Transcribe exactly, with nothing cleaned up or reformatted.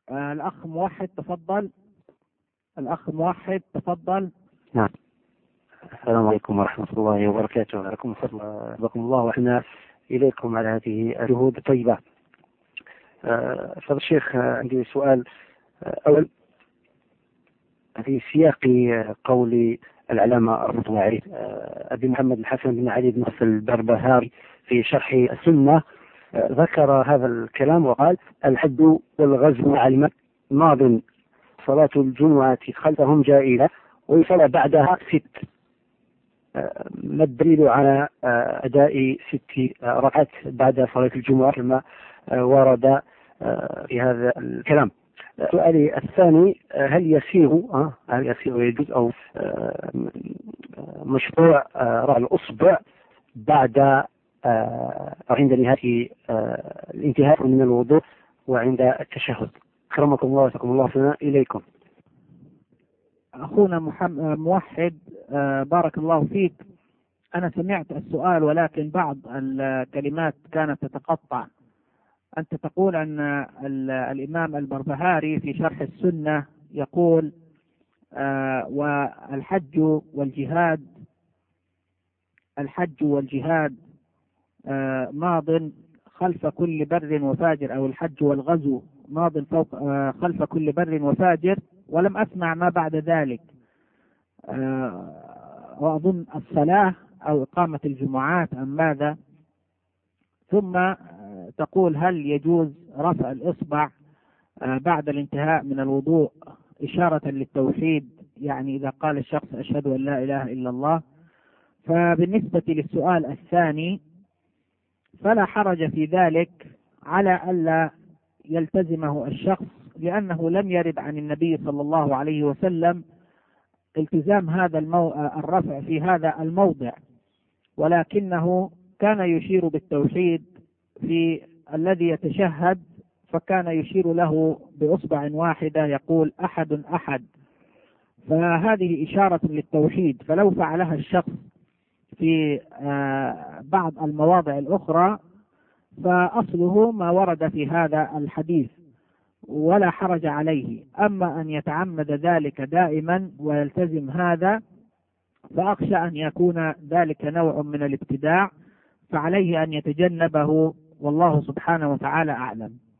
آه الأخ موحد تفضل. الأخ موحد تفضل. نعم. السلام عليكم ورحمة الله وبركاته. ولكم فضلكم الله وإحنا إليكم على هذه الجهود الطيبة. آه فضل الشيخ، آه عندي سؤال. آه أول، في سياق قول العلامة الرضواني آه أبي محمد الحسن بن علي بن البربهاري في شرح السنة، آه ذكر هذا الكلام وقال: الحج والغزو مع الماء ماض، صلاة الجمعة خلفهم جائلة، ويصلى بعدها ست. ما الدليل على أداء ست ركعات بعد صلاة الجمعة كما ورد في هذا الكلام؟ سؤالي الثاني: هل يسير هل يسير يجوز أو مشروع رفع الأصبع بعد عند نهاية الانتهاء من الوضوء وعند التشهد؟ أكرمكم الله وسلم الله سنة إليكم. أخونا محمد موحد، بارك الله فيك. أنا سمعت السؤال ولكن بعض الكلمات كانت تتقطع. أنت تقول أن الإمام البربهاري في شرح السنة يقول: والحج والجهاد الحج والجهاد ماض خلف كل بر وفاجر، أو الحج والغزو ماض فوق خلف كل بر وفاجر، ولم أسمع ما بعد ذلك. وأظن الصلاة أو إقامة الجمعات أم ماذا؟ ثم تقول: هل يجوز رفع الإصبع بعد الانتهاء من الوضوء إشارة للتوحيد، يعني إذا قال الشخص أشهد أن لا إله إلا الله؟ فبالنسبة للسؤال الثاني فلا حرج في ذلك على ألا يلتزمه الشخص، لأنه لم يرد عن النبي صلى الله عليه وسلم التزام هذا المو... الرفع في هذا الموضع، ولكنه كان يشير بالتوحيد في الذي يتشهد، فكان يشير له بإصبع واحدة يقول أحد أحد، فهذه إشارة للتوحيد. فلو فعلها الشخص في بعض المواضع الأخرى فأصله ما ورد في هذا الحديث ولا حرج عليه. أما أن يتعمد ذلك دائما ويلتزم هذا فأخشى أن يكون ذلك نوع من الابتداع، فعليه أن يتجنبه، والله سبحانه وتعالى أعلم.